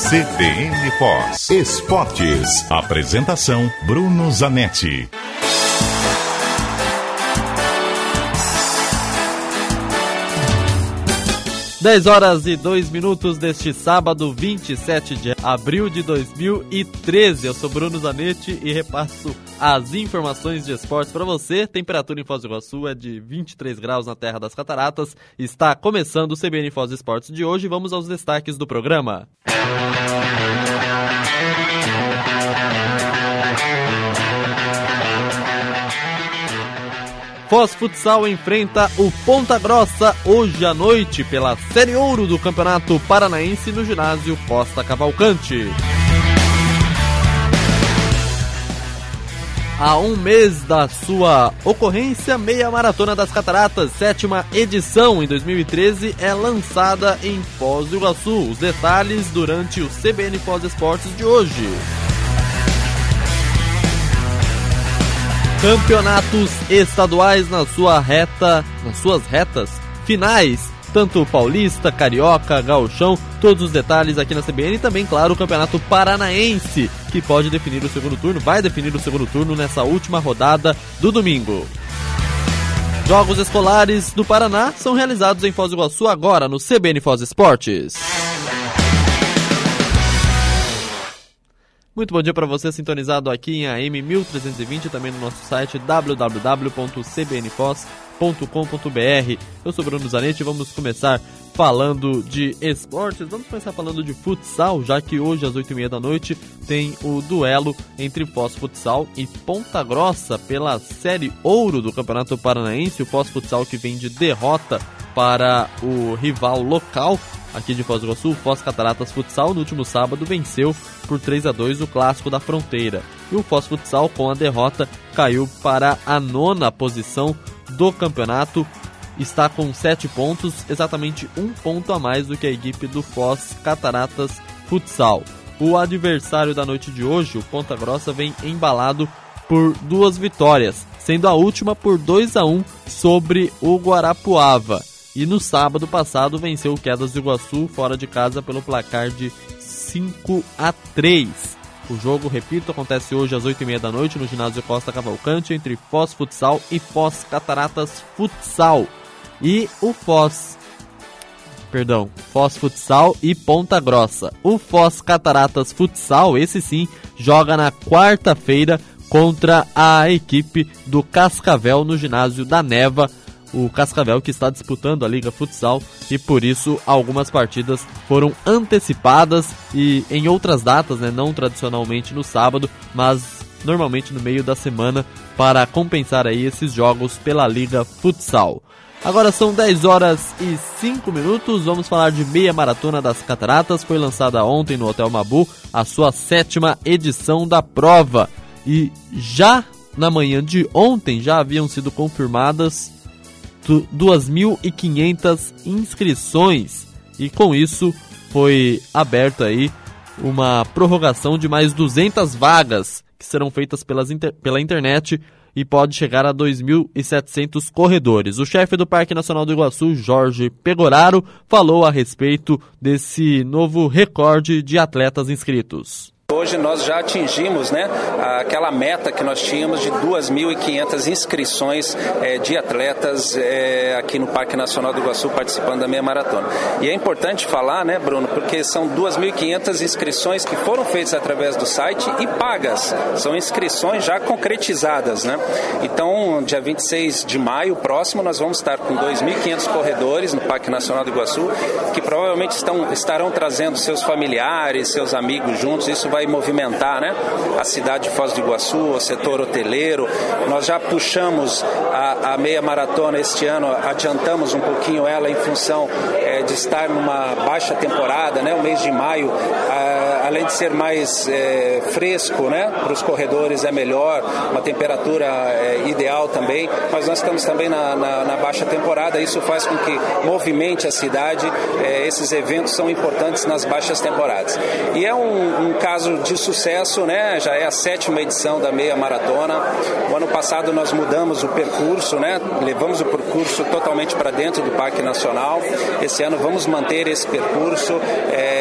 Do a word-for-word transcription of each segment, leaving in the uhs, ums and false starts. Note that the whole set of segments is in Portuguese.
C B N Foz Esportes. Apresentação Bruno Zanetti. dez horas e dois minutos deste sábado, vinte e sete de abril de dois mil e treze. Eu sou Bruno Zanetti e repasso as informações de esportes para você. Temperatura em Foz do Iguaçu é de vinte e três graus na Terra das Cataratas. Está começando o C B N Foz Esportes de hoje. Vamos aos destaques do programa. Foz Futsal enfrenta o Ponta Grossa hoje à noite pela Série Ouro do Campeonato Paranaense no ginásio Costa Cavalcante. Há um mês da sua ocorrência, Meia Maratona das Cataratas, sétima edição em dois mil e treze, é lançada em Foz do Iguaçu. Os detalhes durante o C B N Foz Esportes de hoje. Campeonatos estaduais na sua reta, nas suas retas finais, tanto paulista, carioca, gauchão, todos os detalhes aqui na C B N e também, claro, o Campeonato Paranaense, que pode definir o segundo turno, vai definir o segundo turno nessa última rodada do domingo. Jogos escolares do Paraná são realizados em Foz do Iguaçu agora no C B N Foz Esportes. Muito bom dia para você sintonizado aqui em A M mil trezentos e vinte, também no nosso site w w w ponto c b n foz ponto com ponto b r. Eu sou Bruno Zanetti e vamos começar falando de esportes. Vamos começar falando de futsal, já que hoje às oito e meia da noite tem o duelo entre Foz Futsal e Ponta Grossa pela Série Ouro do Campeonato Paranaense. O Foz Futsal que vem de derrota para o rival local aqui de Foz do Iguaçu, o Foz Cataratas Futsal, no último sábado venceu por três a dois o Clássico da Fronteira. E o Foz Futsal, com a derrota, caiu para a nona posição do campeonato. Está com sete pontos, exatamente um ponto a mais do que a equipe do Foz Cataratas Futsal. O adversário da noite de hoje, o Ponta Grossa, vem embalado por duas vitórias, sendo a última por dois a um sobre o Guarapuava. E no sábado passado venceu o Quedas do Iguaçu fora de casa pelo placar de cinco a três. O jogo, repito, acontece hoje às oito e meia da noite no ginásio Costa Cavalcante entre Foz Futsal e Foz Cataratas Futsal. E o Foz... Perdão, Foz Futsal e Ponta Grossa. O Foz Cataratas Futsal, esse sim, joga na quarta-feira contra a equipe do Cascavel no ginásio da Neva. O Cascavel que está disputando a Liga Futsal e por isso algumas partidas foram antecipadas e em outras datas, né, não tradicionalmente no sábado, mas normalmente no meio da semana para compensar aí esses jogos pela Liga Futsal. Agora são dez horas e cinco minutos, vamos falar de Meia Maratona das Cataratas. Foi lançada ontem no Hotel Mabu a sua sétima edição da prova e já na manhã de ontem já haviam sido confirmadas duas mil e quinhentas inscrições e com isso foi aberta aí uma prorrogação de mais duzentas vagas que serão feitas pelas inter- pela internet e pode chegar a dois mil e setecentos corredores. O chefe do Parque Nacional do Iguaçu, Jorge Pegoraro, falou a respeito desse novo recorde de atletas inscritos. Hoje nós já atingimos, né, aquela meta que nós tínhamos de duas mil e quinhentas inscrições é, de atletas é, aqui no Parque Nacional do Iguaçu participando da meia maratona. E é importante falar, né, Bruno, porque são duas mil e quinhentas inscrições que foram feitas através do site e pagas. São inscrições já concretizadas, né? Então, dia vinte e seis de maio próximo, nós vamos estar com dois mil e quinhentos corredores no Parque Nacional do Iguaçu, que provavelmente estão, estarão trazendo seus familiares, seus amigos juntos. Isso vai movimentar, né, a cidade de Foz do Iguaçu, o setor hoteleiro. Nós já puxamos a, a meia maratona este ano, adiantamos um pouquinho ela em função é, de estar numa baixa temporada, né, o mês de maio, a, além de ser mais é, fresco, né, para os corredores é melhor, uma temperatura é, ideal também, mas nós estamos também na, na, na baixa temporada, isso faz com que movimente a cidade, é, esses eventos são importantes nas baixas temporadas. E é um, um caso de sucesso, né? Já é a sétima edição da meia maratona. O ano passado nós mudamos o percurso, né? Levamos o percurso totalmente para dentro do Parque Nacional. Esse ano vamos manter esse percurso. É,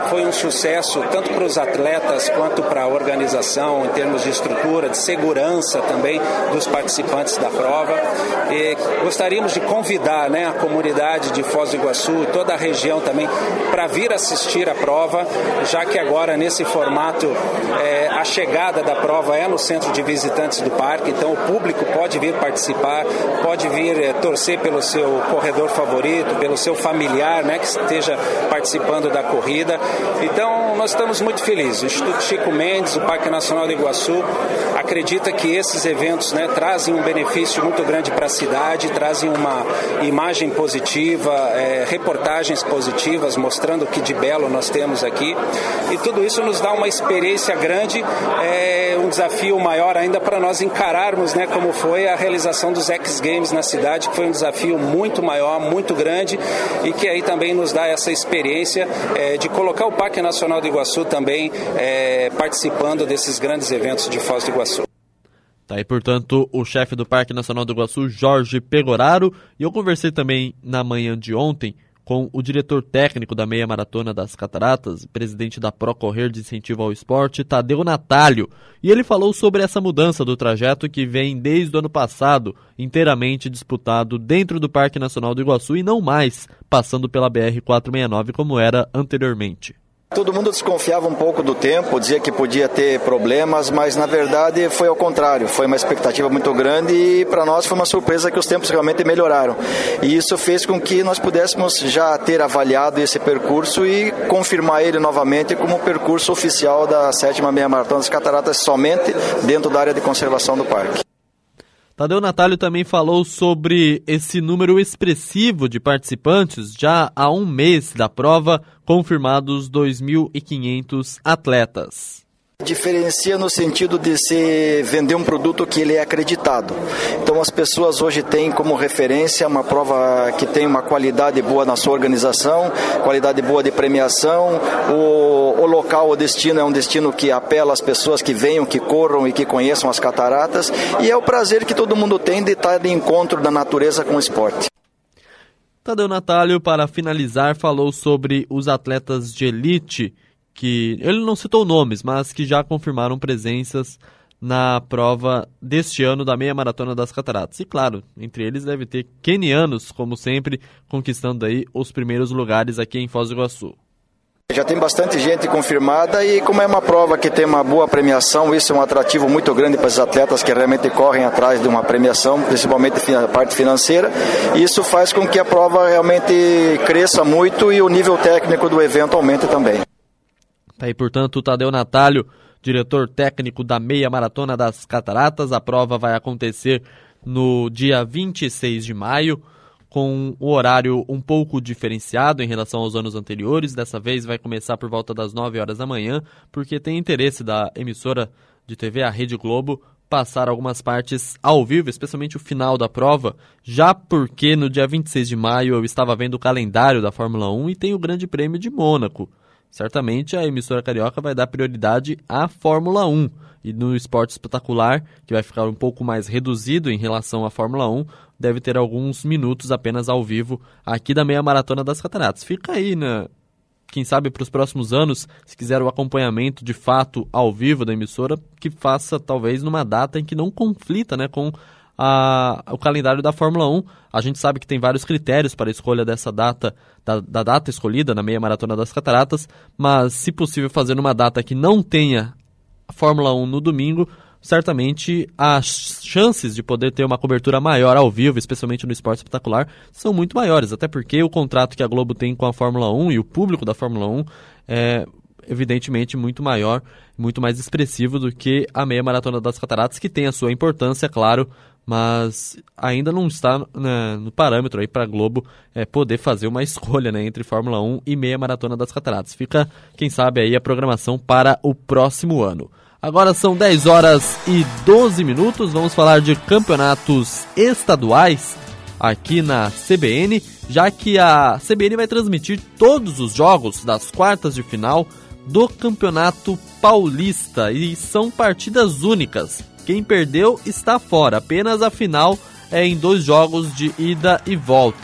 foi um sucesso tanto para os atletas quanto para a organização, em termos de estrutura, de segurança também dos participantes da prova. E gostaríamos de convidar, né, a comunidade de Foz do Iguaçu e toda a região também para vir assistir a prova, já que agora nesse formato é, a chegada da prova é no centro de visitantes do parque, então o público pode vir participar, pode vir é, torcer pelo seu corredor favorito, pelo seu familiar, né, que esteja participando da corrida. Então nós estamos muito felizes. O Instituto Chico Mendes, o Parque Nacional do Iguaçu, acredita que esses eventos, né, trazem um benefício muito grande para a cidade, trazem uma imagem positiva, é, reportagens positivas mostrando o que de belo nós temos aqui, e tudo isso nos dá uma experiência grande, é, um desafio maior ainda para nós encararmos, né, como foi a realização dos X Games na cidade, que foi um desafio muito maior, muito grande, e que aí também nos dá essa experiência é, de colocar o Parque Nacional do Iguaçu também é, participando desses grandes eventos de Foz do Iguaçu. Tá aí, portanto, o chefe do Parque Nacional do Iguaçu, Jorge Pegoraro, e eu conversei também na manhã de ontem com o diretor técnico da Meia Maratona das Cataratas, presidente da Procorrer de Incentivo ao Esporte, Tadeu Natalio, e ele falou sobre essa mudança do trajeto que vem desde o ano passado, inteiramente disputado dentro do Parque Nacional do Iguaçu e não mais passando pela B R quatrocentos e sessenta e nove como era anteriormente. Todo mundo desconfiava um pouco do tempo, dizia que podia ter problemas, mas na verdade foi ao contrário, foi uma expectativa muito grande e para nós foi uma surpresa que os tempos realmente melhoraram. E isso fez com que nós pudéssemos já ter avaliado esse percurso e confirmar ele novamente como percurso oficial da sétima Meia Maratona das Cataratas, somente dentro da área de conservação do parque. Tadeu Natalio também falou sobre esse número expressivo de participantes, já há um mês da prova, confirmados dois mil e quinhentos atletas. Diferencia no sentido de se vender um produto que ele é acreditado. Então as pessoas hoje têm como referência uma prova que tem uma qualidade boa na sua organização, qualidade boa de premiação, o, o local, o destino é um destino que apela às pessoas que venham, que corram e que conheçam as cataratas, e é o prazer que todo mundo tem de estar de encontro da natureza com o esporte. Tadeu Natalio, para finalizar, falou sobre os atletas de elite, que ele não citou nomes, mas que já confirmaram presenças na prova deste ano da Meia Maratona das Cataratas. E claro, entre eles deve ter quenianos, como sempre, conquistando aí os primeiros lugares aqui em Foz do Iguaçu. Já tem bastante gente confirmada e como é uma prova que tem uma boa premiação, isso é um atrativo muito grande para os atletas que realmente correm atrás de uma premiação, principalmente a parte financeira. Isso faz com que a prova realmente cresça muito e o nível técnico do evento aumente também. Tá aí, portanto, o Tadeu Natalio, diretor técnico da Meia Maratona das Cataratas. A prova vai acontecer no dia vinte e seis de maio, com o horário um pouco diferenciado em relação aos anos anteriores. Dessa vez vai começar por volta das nove horas da manhã, porque tem interesse da emissora de T V, a Rede Globo, passar algumas partes ao vivo, especialmente o final da prova, já porque no dia vinte e seis de maio eu estava vendo o calendário da Fórmula um e tem o Grande Prêmio de Mônaco. Certamente a emissora carioca vai dar prioridade à Fórmula um. E no esporte espetacular, que vai ficar um pouco mais reduzido em relação à Fórmula um, deve ter alguns minutos apenas ao vivo aqui da Meia Maratona das Cataratas. Fica aí, né? Quem sabe para os próximos anos, se quiser o acompanhamento de fato ao vivo da emissora, que faça talvez numa data em que não conflita, né, com a, o calendário da Fórmula um. A gente sabe que tem vários critérios para a escolha dessa data, da, da data escolhida na Meia Maratona das Cataratas, mas se possível fazer numa data que não tenha a Fórmula um no domingo, certamente as chances de poder ter uma cobertura maior ao vivo, especialmente no esporte espetacular, são muito maiores, até porque o contrato que a Globo tem com a Fórmula um e o público da Fórmula um é evidentemente muito maior, muito mais expressivo do que a Meia Maratona das Cataratas, que tem a sua importância, claro, mas ainda não está, né, no parâmetro aí para a Globo é, poder fazer uma escolha, né, entre Fórmula um e Meia Maratona das Cataratas. Fica, quem sabe, aí a programação para o próximo ano. Agora são dez horas e doze minutos, vamos falar de campeonatos estaduais aqui na C B N, já que a C B N vai transmitir todos os jogos das quartas de final do Campeonato Paulista e são partidas únicas. Quem perdeu está fora, apenas a final é em dois jogos de ida e volta.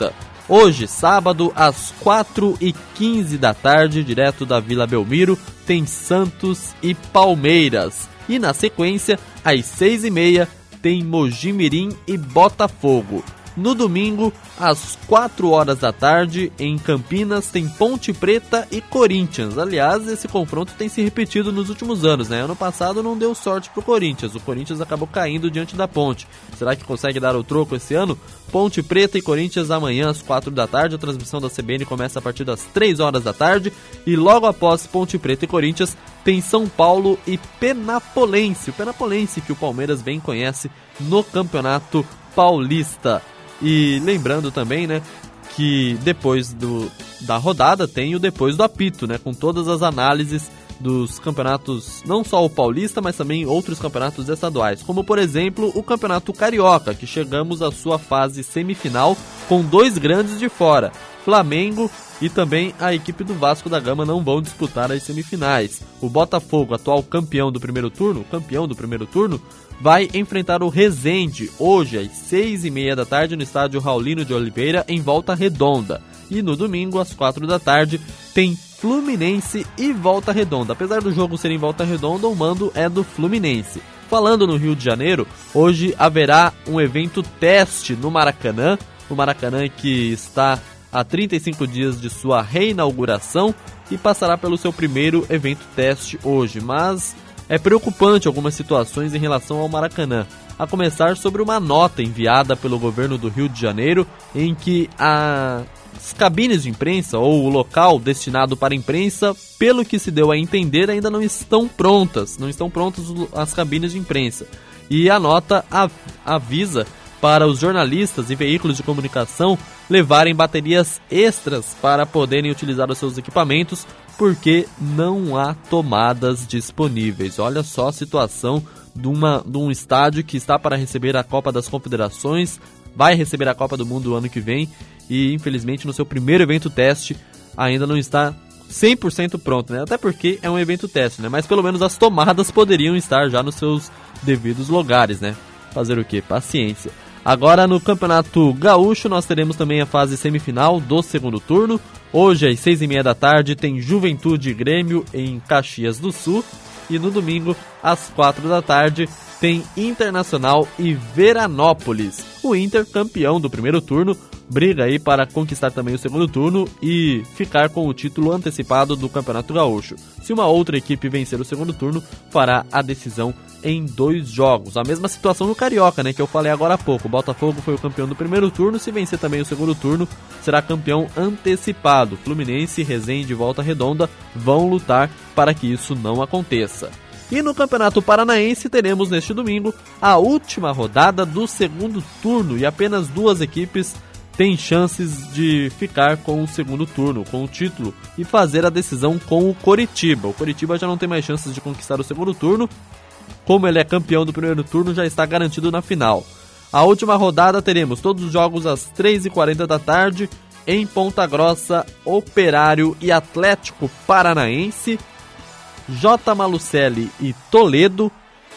Hoje, sábado, às quatro e quinze da tarde, direto da Vila Belmiro, tem Santos e Palmeiras. E na sequência, às seis e meia, tem Mojimirim e Botafogo. No domingo, às quatro horas da tarde, em Campinas, tem Ponte Preta e Corinthians. Aliás, esse confronto tem se repetido nos últimos anos, né? Ano passado não deu sorte pro Corinthians. O Corinthians acabou caindo diante da Ponte. Será que consegue dar o troco esse ano? Ponte Preta e Corinthians amanhã às quatro da tarde. A transmissão da C B N começa a partir das três horas da tarde. E logo após Ponte Preta e Corinthians, tem São Paulo e Penapolense. O Penapolense que o Palmeiras bem conhece no Campeonato Paulista. E lembrando também, né, que depois do, da rodada tem o depois do apito, né, com todas as análises dos campeonatos, não só o paulista, mas também outros campeonatos estaduais, como por exemplo o Campeonato Carioca, que chegamos à sua fase semifinal com dois grandes de fora. Flamengo e também a equipe do Vasco da Gama não vão disputar as semifinais. O Botafogo, atual campeão do primeiro turno, campeão do primeiro turno, vai enfrentar o Resende hoje às seis e meia da tarde no estádio Raulino de Oliveira, em Volta Redonda. E no domingo, às quatro da tarde, tem Fluminense e Volta Redonda. Apesar do jogo ser em Volta Redonda, o mando é do Fluminense. Falando no Rio de Janeiro, hoje haverá um evento teste no Maracanã. O Maracanã que está há trinta e cinco dias de sua reinauguração e passará pelo seu primeiro evento teste hoje. Mas é preocupante algumas situações em relação ao Maracanã. A começar sobre uma nota enviada pelo governo do Rio de Janeiro, em que as cabines de imprensa, ou o local destinado para a imprensa, pelo que se deu a entender, ainda não estão prontas. Não estão prontas as cabines de imprensa. E a nota avisa para os jornalistas e veículos de comunicação levarem baterias extras para poderem utilizar os seus equipamentos, porque não há tomadas disponíveis. Olha só a situação de, uma, de um estádio que está para receber a Copa das Confederações, vai receber a Copa do Mundo ano que vem e infelizmente no seu primeiro evento teste ainda não está cem por cento pronto, né? Até porque é um evento teste, né? Mas pelo menos as tomadas poderiam estar já nos seus devidos lugares, né? Fazer o quê? Paciência. Agora no Campeonato Gaúcho nós teremos também a fase semifinal do segundo turno. Hoje às seis e meia da tarde tem Juventude e Grêmio em Caxias do Sul. E no domingo às quatro da tarde tem Internacional e Veranópolis. O Inter, campeão do primeiro turno, briga aí para conquistar também o segundo turno e ficar com o título antecipado do Campeonato Gaúcho. Se uma outra equipe vencer o segundo turno, fará a decisão em dois jogos. A mesma situação no Carioca, né, que eu falei agora há pouco. O Botafogo foi o campeão do primeiro turno, se vencer também o segundo turno, será campeão antecipado. Fluminense, Resende e Volta Redonda vão lutar para que isso não aconteça. E no Campeonato Paranaense teremos neste domingo a última rodada do segundo turno e apenas duas equipes têm chances de ficar com o segundo turno, com o título, e fazer a decisão com o Coritiba. O Coritiba já não tem mais chances de conquistar o segundo turno. Como ele é campeão do primeiro turno, já está garantido na final. A última rodada teremos todos os jogos às três e quarenta da tarde em Ponta Grossa, Operário e Atlético Paranaense, J. Malucelli e Toledo,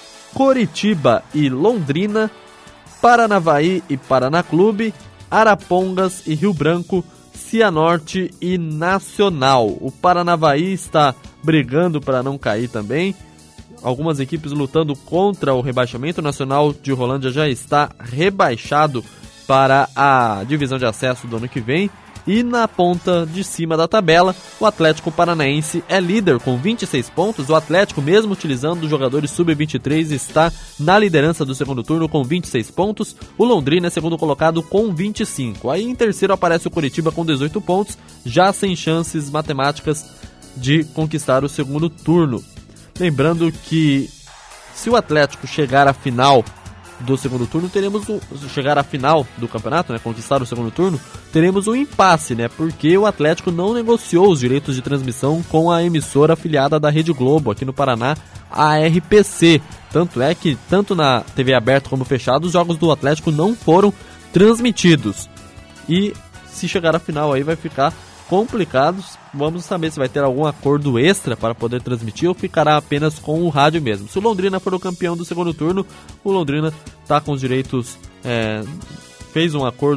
Coritiba e Londrina, Paranavaí e Paraná Clube, Arapongas e Rio Branco, Cianorte e Nacional. O Paranavaí está brigando para não cair também. Algumas equipes lutando contra o rebaixamento. O Nacional de Rolândia já está rebaixado para a divisão de acesso do ano que vem. E na ponta de cima da tabela, o Atlético Paranaense é líder com vinte e seis pontos. O Atlético, mesmo utilizando os jogadores sub vinte e três, está na liderança do segundo turno com vinte e seis pontos. O Londrina é segundo colocado com vinte e cinco. Aí em terceiro aparece o Coritiba com dezoito pontos, já sem chances matemáticas de conquistar o segundo turno. Lembrando que se o Atlético chegar à final do segundo turno, teremos um, chegar à final do campeonato, né, conquistar o segundo turno, teremos um impasse, né, porque o Atlético não negociou os direitos de transmissão com a emissora afiliada da Rede Globo aqui no Paraná, a R P C. Tanto é que, tanto na T V aberta como fechada, os jogos do Atlético não foram transmitidos. E se chegar à final aí vai ficar complicados. Vamos saber se vai ter algum acordo extra para poder transmitir ou ficará apenas com o rádio mesmo. Se o Londrina for o campeão do segundo turno, o Londrina está com os direitos, é, fez um acordo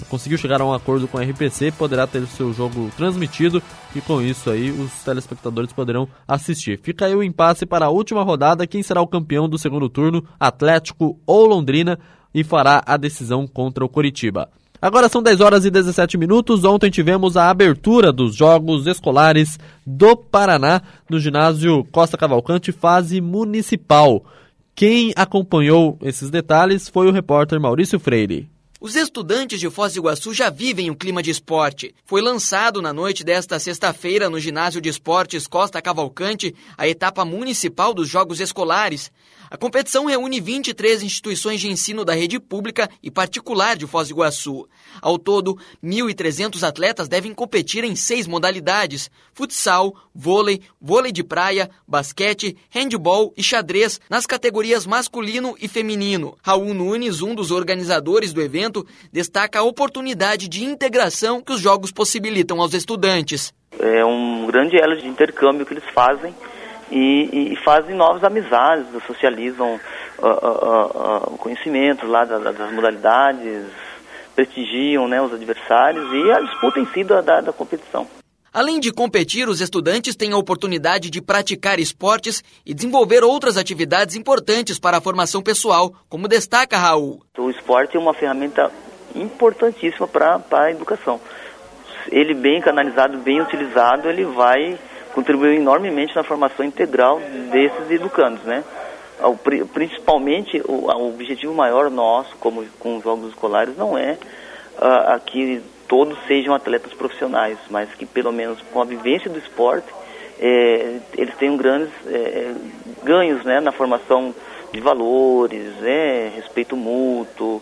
conseguiu chegar a um acordo com a R P C, poderá ter o seu jogo transmitido e com isso aí os telespectadores poderão assistir. Fica aí o impasse para a última rodada, quem será o campeão do segundo turno, Atlético ou Londrina, e fará a decisão contra o Coritiba. Agora são dez horas e dezessete minutos, ontem tivemos a abertura dos Jogos Escolares do Paraná no ginásio Costa Cavalcante, fase municipal. Quem acompanhou esses detalhes foi o repórter Maurício Freire. Os estudantes de Foz do Iguaçu já vivem um clima de esporte. Foi lançado na noite desta sexta-feira no Ginásio de Esportes Costa Cavalcante a etapa municipal dos Jogos Escolares. A competição reúne vinte e três instituições de ensino da rede pública e particular de Foz do Iguaçu. Ao todo, mil e trezentos atletas devem competir em seis modalidades: futsal, vôlei, vôlei de praia, basquete, handebol e xadrez, nas categorias masculino e feminino. Raul Nunes, um dos organizadores do evento, destaca a oportunidade de integração que os jogos possibilitam aos estudantes. É um grande elo de intercâmbio que eles fazem e, e fazem novas amizades, socializam uh, uh, uh, conhecimentos lá das, das modalidades, prestigiam, né, os adversários e a disputa em si da, da, da competição. Além de competir, os estudantes têm a oportunidade de praticar esportes e desenvolver outras atividades importantes para a formação pessoal, como destaca Raul. O esporte é uma ferramenta importantíssima para a educação. Ele bem canalizado, bem utilizado, ele vai contribuir enormemente na formação integral desses educandos, né? Principalmente, o, o objetivo maior nosso, como com os jogos escolares, não é uh, que todos sejam atletas profissionais, mas que pelo menos com a vivência do esporte, é, eles tenham grandes é, ganhos, né, na formação de valores, é, respeito mútuo,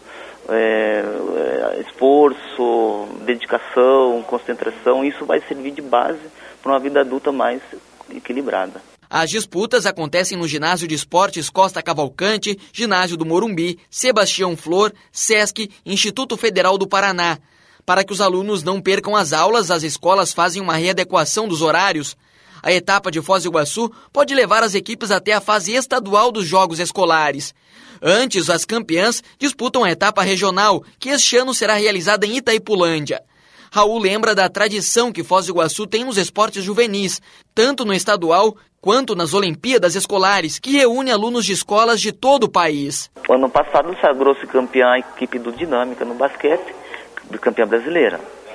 é, é, esforço, dedicação, concentração. Isso vai servir de base para uma vida adulta mais equilibrada. As disputas acontecem no Ginásio de Esportes Costa Cavalcante, Ginásio do Morumbi, Sebastião Flor, Sesc, Instituto Federal do Paraná. Para que os alunos não percam as aulas, as escolas fazem uma readequação dos horários. A etapa de Foz do Iguaçu pode levar as equipes até a fase estadual dos Jogos Escolares. Antes, as campeãs disputam a etapa regional, que este ano será realizada em Itaipulândia. Raul lembra da tradição que Foz do Iguaçu tem nos esportes juvenis, tanto no estadual quanto nas Olimpíadas Escolares, que reúne alunos de escolas de todo o país. Ano passado sagrou-se campeã a equipe do Dinâmica no basquete, campeã brasileira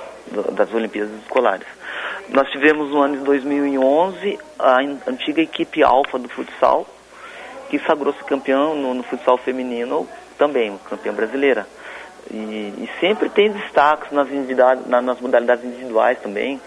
das Olimpíadas Escolares. Nós tivemos no ano de dois mil e onze a antiga equipe Alfa do futsal, que sagrou-se campeã no, no futsal feminino também, campeã brasileira. E, e sempre tem destaques nas, na, nas modalidades individuais também,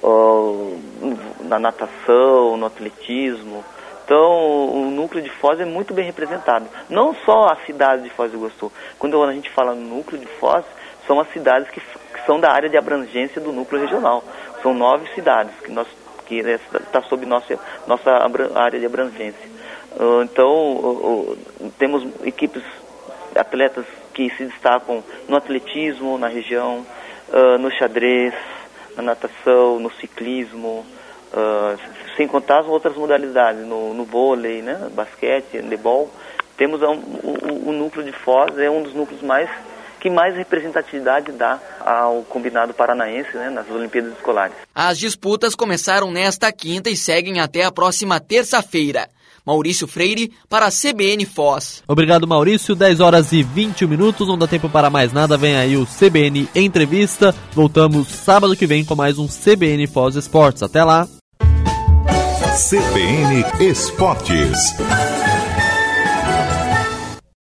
uh, na natação, no atletismo. Então, o núcleo de Foz é muito bem representado. Não só a cidade de Foz do Iguaçu. Quando a gente fala no núcleo de Foz, são as cidades que, que são da área de abrangência do núcleo regional. São nove cidades que nós que está sob nossa nossa área de abrangência. Uh, então, uh, uh, temos equipes, atletas que se destacam no atletismo na região, uh, no xadrez, na natação, no ciclismo, uh, sem contar as outras modalidades, no, no vôlei, né, basquete, handebol. Temos um, o, o núcleo de Foz, é um dos núcleos mais que mais representatividade dá ao combinado paranaense, né, nas Olimpíadas Escolares. As disputas começaram nesta quinta e seguem até a próxima terça-feira. Maurício Freire, para a C B N Foz. Obrigado, Maurício. dez horas e vinte minutos, não dá tempo para mais nada. Vem aí o C B N Entrevista. Voltamos sábado que vem com mais um C B N Foz Esportes. Até lá. C B N Esportes.